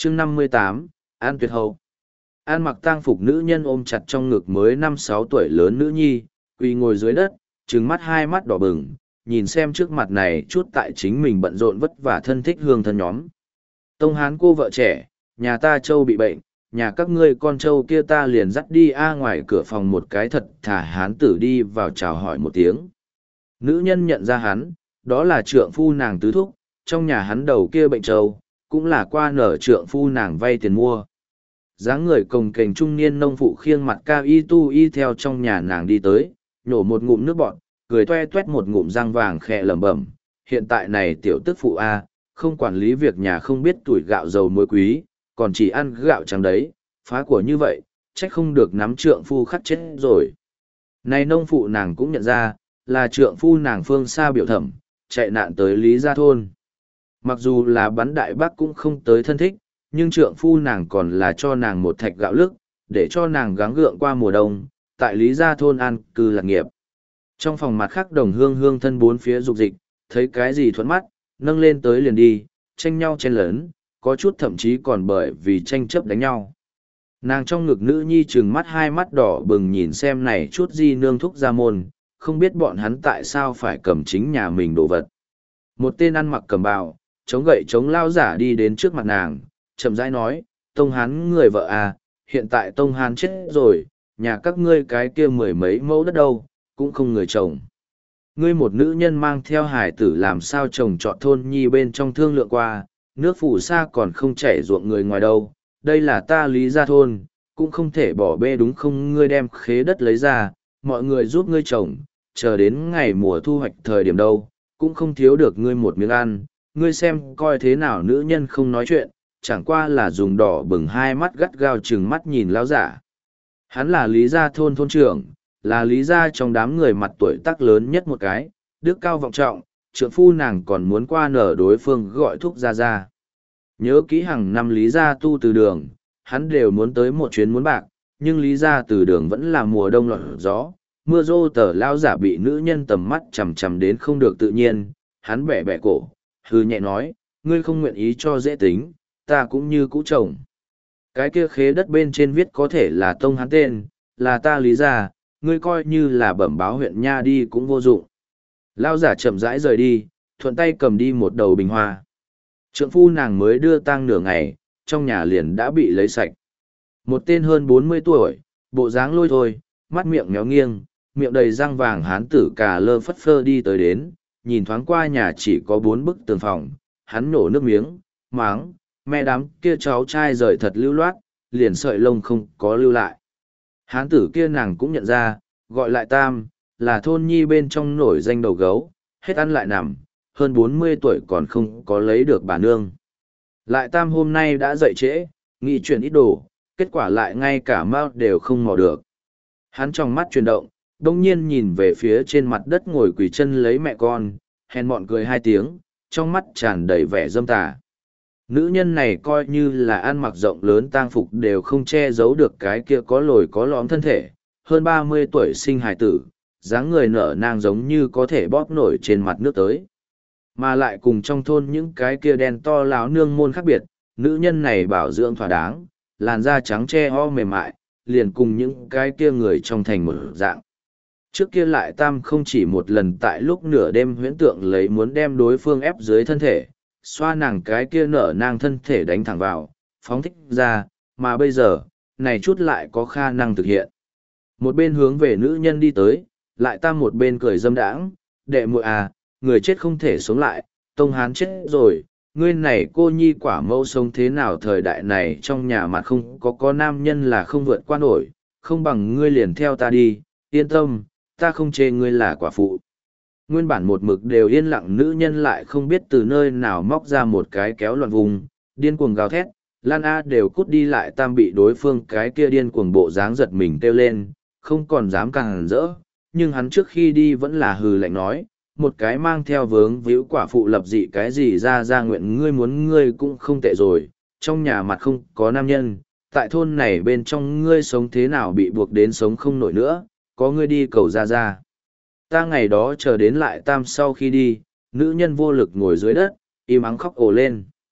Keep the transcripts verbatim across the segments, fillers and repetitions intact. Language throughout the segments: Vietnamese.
chương năm mươi tám, An Tuyệt Hậu. An mặc tang phục nữ nhân ôm chặt trong ngực mới năm sáu tuổi lớn nữ nhi, quỳ ngồi dưới đất, trừng mắt hai mắt đỏ bừng, nhìn xem trước mặt này chút tại chính mình bận rộn vất vả thân thích hương thân nhóm. Tông Hán cô vợ trẻ, nhà ta Châu bị bệnh, nhà các ngươi con Châu kia ta liền dắt đi a ngoài cửa phòng một cái thật thà Hán tử đi vào chào hỏi một tiếng. Nữ nhân nhận ra hắn, đó là trượng phu nàng tứ thúc, trong nhà hắn đầu kia bệnh Châu, cũng là qua nở trượng phu nàng vay tiền mua. Dáng người cồng kềnh trung niên nông phụ khiêng mặt cao y tu y theo trong nhà nàng đi tới, nhổ một ngụm nước bọt, cười toe toét một ngụm răng vàng khẽ lẩm bẩm. Hiện tại này tiểu tức phụ A, không quản lý việc nhà không biết tuổi gạo dầu muối quý, còn chỉ ăn gạo trắng đấy, phá của như vậy, trách không được nắm trượng phu khắc chết rồi. Này nông phụ nàng cũng nhận ra, là trượng phu nàng phương xa biểu thẩm, chạy nạn tới Lý Gia Thôn. Mặc dù là bắn đại bác cũng không tới thân thích, nhưng trượng phu nàng còn là cho nàng một thạch gạo lức, để cho nàng gắng gượng qua mùa đông, tại Lý Gia Thôn an cư lạc nghiệp. Trong phòng mặt khác đồng hương hương thân bốn phía dục dịch, thấy cái gì thuận mắt, nâng lên tới liền đi, tranh nhau chen lớn, có chút thậm chí còn bởi vì tranh chấp đánh nhau. Nàng trong ngực nữ nhi trừng mắt hai mắt đỏ bừng nhìn xem này chút di nương thúc ra môn, không biết bọn hắn tại sao phải cầm chính nhà mình đồ vật. Một tên ăn mặc cầm bào, chống gậy chống lao giả đi đến trước mặt nàng, chậm rãi nói, Tông Hán người vợ à, hiện tại Tông Hán chết rồi, nhà các ngươi cái kia mười mấy mẫu đất đâu, cũng không người chồng. Ngươi một nữ nhân mang theo hải tử làm sao chồng chọn thôn nhi bên trong thương lượng qua, nước phủ xa còn không chảy ruộng người ngoài đâu, đây là ta Lý Gia Thôn, cũng không thể bỏ bê đúng không, ngươi đem khế đất lấy ra, mọi người giúp ngươi chồng, chờ đến ngày mùa thu hoạch thời điểm đâu, cũng không thiếu được ngươi một miếng ăn, ngươi xem coi thế nào nữ nhân không nói chuyện, chẳng qua là dùng đỏ bừng hai mắt gắt gao chừng mắt nhìn lão giả. Hắn là Lý Gia Thôn thôn trưởng, là Lý Gia trong đám người mặt tuổi tác lớn nhất một cái, đức cao vọng trọng, trượng phu nàng còn muốn qua nở đối phương gọi thúc Gia Gia. Nhớ kỹ hàng năm Lý Gia tu từ đường, hắn đều muốn tới một chuyến muốn bạc, nhưng Lý Gia từ đường vẫn là mùa đông lọt gió, mưa rô tờ lao giả bị nữ nhân tầm mắt chằm chằm đến không được tự nhiên, hắn bẻ bẻ cổ, hư nhẹ nói, ngươi không nguyện ý cho dễ tính, ta cũng như cũ chồng. Cái kia khế đất bên trên viết có thể là Tông Hán tên, là ta Lý Gia, ngươi coi như là bẩm báo huyện nha đi cũng vô dụng. Lao giả chậm rãi rời đi, thuận tay cầm đi một đầu bình hoa. Trượng phu nàng mới đưa tang nửa ngày, trong nhà liền đã bị lấy sạch. Một tên hơn bốn mươi tuổi, bộ dáng lôi thôi, mắt miệng méo nghiêng, miệng đầy răng vàng hán tử cà lơ phất phơ đi tới đến, nhìn thoáng qua nhà chỉ có bốn bức tường phòng, hắn nổ nước miếng, máng, mẹ đám kia cháu trai rời thật lưu loát, liền sợi lông không có lưu lại. Hán tử kia nàng cũng nhận ra, gọi lại Tam, là thôn nhi bên trong nổi danh đầu gấu, hết ăn lại nằm, hơn bốn mươi tuổi còn không có lấy được bà nương. Lại Tam hôm nay đã dậy trễ, nghĩ chuyển ít đồ, kết quả lại ngay cả mao đều không mò được. Hắn trong mắt chuyển động, đông nhiên nhìn về phía trên mặt đất ngồi quỳ chân lấy mẹ con, hèn mọn cười hai tiếng, trong mắt tràn đầy vẻ dâm tà. Nữ nhân này coi như là ăn mặc rộng lớn tang phục đều không che giấu được cái kia có lồi có lõm thân thể, hơn ba mươi tuổi sinh hài tử, dáng người nở nang giống như có thể bóp nổi trên mặt nước tới. Mà lại cùng trong thôn những cái kia đen to láo nương môn khác biệt, nữ nhân này bảo dưỡng thỏa đáng, làn da trắng che ho mềm mại, liền cùng những cái kia người trong thành một dạng. Trước kia lại Tam không chỉ một lần tại lúc nửa đêm huyễn tượng lấy muốn đem đối phương ép dưới thân thể, xoa nàng cái kia nở nang thân thể đánh thẳng vào, phóng thích ra, mà bây giờ, này chút lại có khả năng thực hiện. Một bên hướng về nữ nhân đi tới, lại Tam một bên cười dâm đãng, đệ muội à, người chết không thể sống lại, Tông Hán chết rồi, ngươi này cô nhi quả mẫu sống thế nào thời đại này trong nhà mặt không có có nam nhân là không vượt qua nổi, không bằng ngươi liền theo ta đi, yên tâm, ta không chê ngươi là quả phụ. Nguyên bản một mực đều yên lặng nữ nhân lại không biết từ nơi nào móc ra một cái kéo loạn vùng, điên cuồng gào thét, Lan A đều cút đi lại Tam bị đối phương cái kia điên cuồng bộ dáng giật mình kêu lên, không còn dám càng rỡ, nhưng hắn trước khi đi vẫn là hừ lạnh nói, một cái mang theo vướng víu quả phụ lập dị cái gì ra ra nguyện ngươi muốn ngươi cũng không tệ rồi, trong nhà mặt không có nam nhân, tại thôn này bên trong ngươi sống thế nào bị buộc đến sống không nổi nữa, có ngươi đi cầu ra ra. Ta ngày đó chờ đến lại Tam sau khi đi, nữ nhân vô lực ngồi dưới đất, im ắng khóc ồ lên.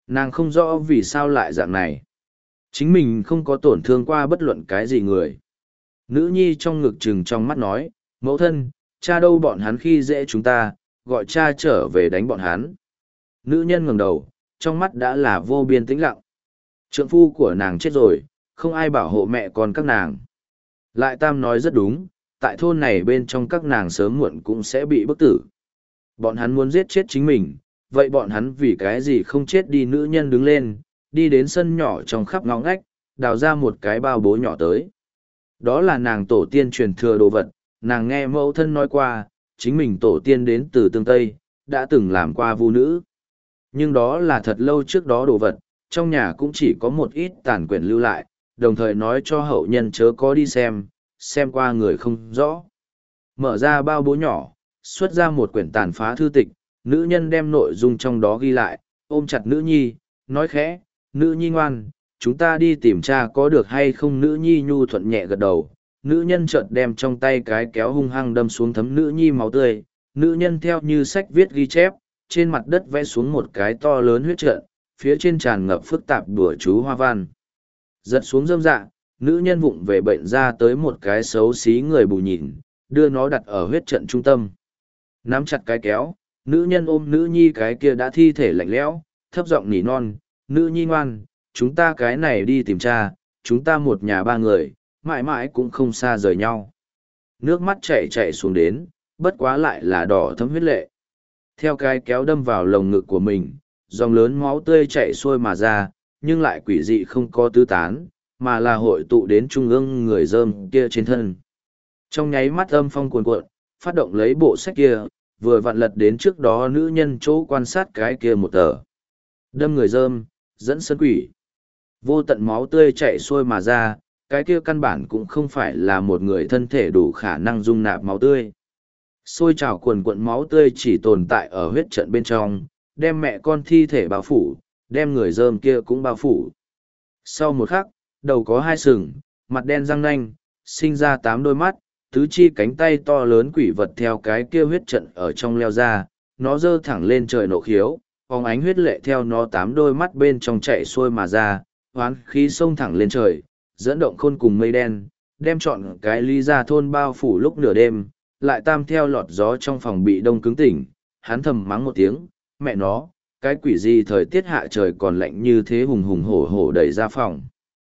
Nàng không rõ vì sao lại dạng này. Chính mình không có tổn thương qua bất luận cái gì người. Nữ nhi trong ngực trừng trong mắt nói, mẫu thân, cha đâu bọn hắn khi dễ chúng ta, gọi cha trở về đánh bọn hắn. Nữ nhân ngẩng đầu, trong mắt đã là vô biên tĩnh lặng. Trượng phu của nàng chết rồi, không ai bảo hộ mẹ con các nàng. Lại Tam nói rất đúng, tại thôn này bên trong các nàng sớm muộn cũng sẽ bị bức tử. Bọn hắn muốn giết chết chính mình, vậy bọn hắn vì cái gì không chết đi? Nữ nhân đứng lên, đi đến sân nhỏ trong khắp ngõ ngách, đào ra một cái bao bố nhỏ tới. Đó là nàng tổ tiên truyền thừa đồ vật, nàng nghe mẫu thân nói qua, chính mình tổ tiên đến từ tương Tây, đã từng làm qua vu nữ. Nhưng đó là thật lâu trước đó đồ vật, trong nhà cũng chỉ có một ít tàn quyển lưu lại, đồng thời nói cho hậu nhân chớ có đi xem, xem qua người không rõ. Mở ra bao bố nhỏ, xuất ra một quyển tàn phá thư tịch, nữ nhân đem nội dung trong đó ghi lại, ôm chặt nữ nhi, nói khẽ, nữ nhi ngoan, chúng ta đi tìm cha có được hay không? Nữ nhi nhu thuận nhẹ gật đầu, nữ nhân chợt đem trong tay cái kéo hung hăng đâm xuống thấm nữ nhi máu tươi, nữ nhân theo như sách viết ghi chép, trên mặt đất vẽ xuống một cái to lớn huyết trận, phía trên tràn ngập phức tạp đùa chú hoa văn. Giật xuống dâm dạ, nữ nhân vụng về bệnh ra tới một cái xấu xí người bù nhìn, đưa nó đặt ở huyết trận trung tâm. Nắm chặt cái kéo, nữ nhân ôm nữ nhi cái kia đã thi thể lạnh lẽo, thấp giọng nỉ non, nữ nhi ngoan, chúng ta cái này đi tìm cha, chúng ta một nhà ba người, mãi mãi cũng không xa rời nhau. Nước mắt chảy chảy xuống đến, bất quá lại là đỏ thấm huyết lệ. Theo cái kéo đâm vào lồng ngực của mình, dòng lớn máu tươi chảy xuôi mà ra, nhưng lại quỷ dị không có tứ tán, mà là hội tụ đến trung ương người dơm kia trên thân. Trong nháy mắt âm phong cuồn cuộn, phát động lấy bộ sách kia, vừa vặn lật đến trước đó nữ nhân chỗ quan sát cái kia một tờ. Đâm người dơm, dẫn sân quỷ. Vô tận máu tươi chảy xuôi mà ra, cái kia căn bản cũng không phải là một người thân thể đủ khả năng dung nạp máu tươi. Xôi trào cuồn cuộn máu tươi chỉ tồn tại ở huyết trận bên trong, đem mẹ con thi thể bao phủ, đem người dơm kia cũng bao phủ. Sau một khắc, đầu có hai sừng, mặt đen răng nanh, sinh ra tám đôi mắt, tứ chi cánh tay to lớn quỷ vật theo cái kia huyết trận ở trong leo ra, nó giơ thẳng lên trời nộ khiếu, phóng ánh huyết lệ theo nó tám đôi mắt bên trong chạy xuôi mà ra, hoán khí xông thẳng lên trời, dẫn động khôn cùng mây đen, đem trọn cái Lý Gia thôn bao phủ lúc nửa đêm, lại Tam theo lọt gió trong phòng bị đông cứng tỉnh, hắn thầm mắng một tiếng, mẹ nó, cái quỷ gì thời tiết hạ trời còn lạnh như thế, hùng hùng hổ hổ đẩy ra phòng.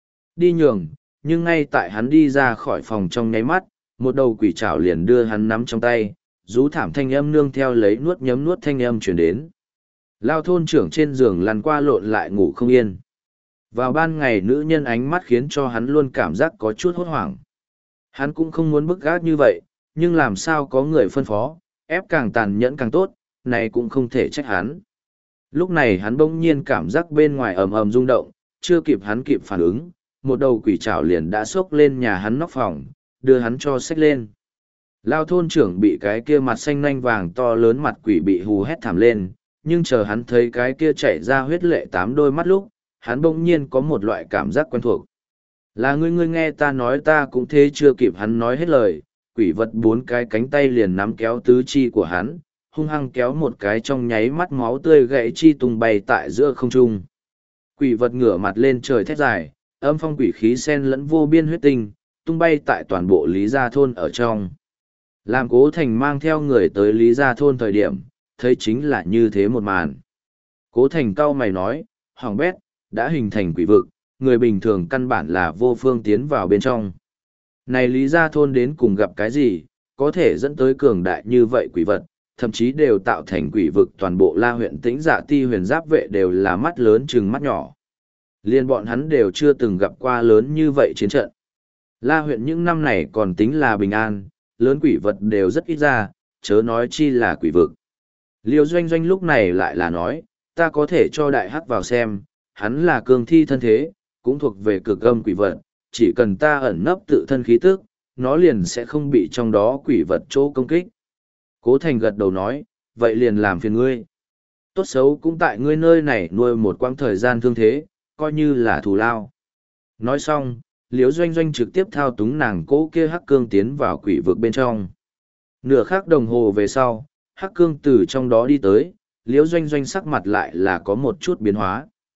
Đi nhường, nhưng ngay tại hắn đi ra khỏi phòng trong nháy mắt, một đầu quỷ trảo liền đưa hắn nắm trong tay, rú thảm thanh âm nương theo lấy nuốt nhấm nuốt thanh âm chuyển đến. Lao thôn trưởng trên giường lăn qua lộn lại ngủ không yên. Vào ban ngày nữ nhân ánh mắt khiến cho hắn luôn cảm giác có chút hốt hoảng. Hắn cũng không muốn bức gác như vậy, nhưng làm sao có người phân phó, ép càng tàn nhẫn càng tốt, này cũng không thể trách hắn. Lúc này hắn bỗng nhiên cảm giác bên ngoài ầm ầm rung động, chưa kịp hắn kịp phản ứng, một đầu quỷ trảo liền đã xốc lên nhà hắn nóc phòng, đưa hắn cho xách lên. Lao thôn trưởng bị cái kia mặt xanh nanh vàng to lớn mặt quỷ bị hù hét thảm lên, nhưng chờ hắn thấy cái kia chảy ra huyết lệ tám đôi mắt lúc, hắn bỗng nhiên có một loại cảm giác quen thuộc. Là ngươi ngươi nghe ta nói, ta cũng thế. Chưa kịp hắn nói hết lời, quỷ vật bốn cái cánh tay liền nắm kéo tứ chi của hắn, hung hăng kéo một cái, trong nháy mắt máu tươi gãy chi tung bay tại giữa không trung. Quỷ vật ngửa mặt lên trời thét dài, âm phong quỷ khí sen lẫn vô biên huyết tinh, tung bay tại toàn bộ Lý Gia thôn ở trong. Làm Cố Thành mang theo người tới Lý Gia thôn thời điểm, thấy chính là như thế một màn. Cố Thành cau mày nói, hỏng bét, đã hình thành quỷ vực, người bình thường căn bản là vô phương tiến vào bên trong. Này Lý Gia thôn đến cùng gặp cái gì, có thể dẫn tới cường đại như vậy quỷ vật, thậm chí đều tạo thành quỷ vực. Toàn bộ La huyện Tĩnh Dạ Ti huyền giáp vệ đều là mắt lớn chừng mắt nhỏ. Liên bọn hắn đều chưa từng gặp qua lớn như vậy chiến trận. La huyện những năm này còn tính là bình an, lớn quỷ vật đều rất ít ra, chớ nói chi là quỷ vực. Liêu Doanh Doanh lúc này lại là nói, ta có thể cho đại hắc vào xem, hắn là cường thi thân thế, cũng thuộc về cực âm quỷ vật, chỉ cần ta ẩn nấp tự thân khí tức, nó liền sẽ không bị trong đó quỷ vật chỗ công kích. Cố Thành gật đầu nói, vậy liền làm phiền ngươi. Tốt xấu cũng tại ngươi nơi này nuôi một quãng thời gian thương thế, coi như là thù lao. Nói xong, Liễu Doanh Doanh trực tiếp thao túng nàng cố kia hắc cương tiến vào quỷ vực bên trong. Nửa khắc đồng hồ về sau, hắc cương từ trong đó đi tới, Liễu Doanh Doanh sắc mặt lại là có một chút biến hóa.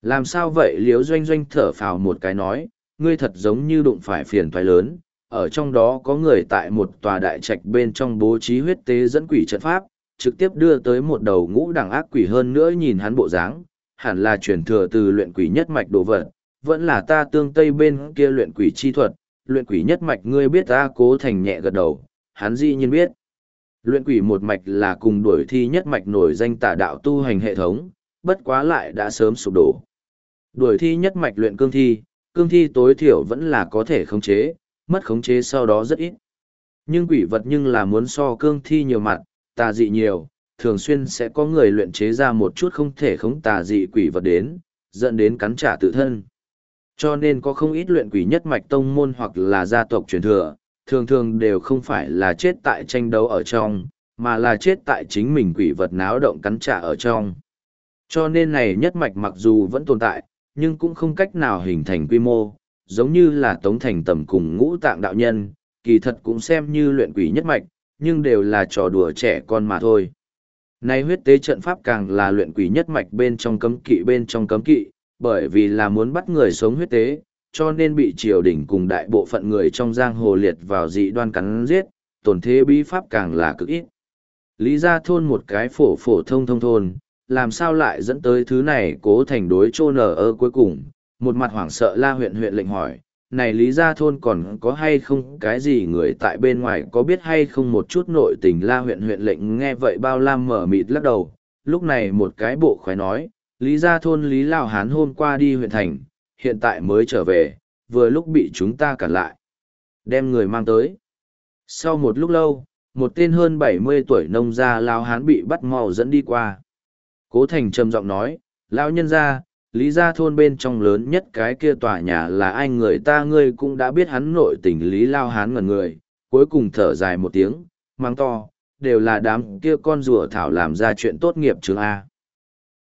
Làm sao vậy? Liễu Doanh Doanh thở phào một cái nói, ngươi thật giống như đụng phải phiền toái lớn, ở trong đó có người tại một tòa đại trạch bên trong bố trí huyết tế dẫn quỷ trận pháp, trực tiếp đưa tới một đầu ngũ đẳng ác quỷ. Hơn nữa nhìn hắn bộ dáng, hẳn là truyền thừa từ luyện quỷ nhất mạch đồ vật, vẫn là ta tương tây bên kia luyện quỷ chi thuật, luyện quỷ nhất mạch ngươi biết. Ta Cố Thành nhẹ gật đầu, hắn dĩ nhiên biết. Luyện quỷ một mạch là cùng đuổi thi nhất mạch nổi danh tà đạo tu hành hệ thống, bất quá lại đã sớm sụp đổ. Đuổi thi nhất mạch luyện cương thi, cương thi tối thiểu vẫn là có thể khống chế, mất khống chế sau đó rất ít. Nhưng quỷ vật nhưng là muốn so cương thi nhiều mặt, tà dị nhiều, thường xuyên sẽ có người luyện chế ra một chút không thể khống tà dị quỷ vật đến, dẫn đến cắn trả tự thân. Cho nên có không ít luyện quỷ nhất mạch tông môn hoặc là gia tộc truyền thừa, thường thường đều không phải là chết tại tranh đấu ở trong, mà là chết tại chính mình quỷ vật náo động cắn trả ở trong. Cho nên này nhất mạch mặc dù vẫn tồn tại, nhưng cũng không cách nào hình thành quy mô, giống như là Tống Thành Tầm cùng Ngũ Tạng đạo nhân, kỳ thật cũng xem như luyện quỷ nhất mạch, nhưng đều là trò đùa trẻ con mà thôi. Nay huyết tế trận pháp càng là luyện quỷ nhất mạch bên trong cấm kỵ bên trong cấm kỵ, bởi vì là muốn bắt người sống huyết tế, cho nên bị triều đình cùng đại bộ phận người trong giang hồ liệt vào dị đoan cắn giết, tổn thế bí pháp càng là cực ít. Lý Gia Thôn một cái phổ phổ thông thông thôn, làm sao lại dẫn tới thứ này? Cố Thành đối chô nở ơ cuối cùng, một mặt hoảng sợ la huyện huyện lệnh hỏi, này Lý Gia Thôn còn có hay không cái gì người tại bên ngoài có biết hay không một chút nội tình? La huyện huyện lệnh nghe vậy bao lam mở mịt lắc đầu, lúc này một cái bộ khoái nói, Lý Gia Thôn Lý Lão Hán hôm qua đi huyện thành, hiện tại mới trở về, vừa lúc bị chúng ta cản lại. Đem người mang tới. Sau một lúc lâu, một tên hơn bảy mươi tuổi nông gia Lão Hán bị bắt mau dẫn đi qua. Cố Thành trầm giọng nói, lão nhân gia, Lý Gia Thôn bên trong lớn nhất cái kia tòa nhà là ai? Người ta ngươi cũng đã biết hắn nội tình. Lý Lão Hán ngẩn người, cuối cùng thở dài một tiếng, mang to, đều là đám kia con rùa thảo làm ra chuyện tốt nghiệp trường A.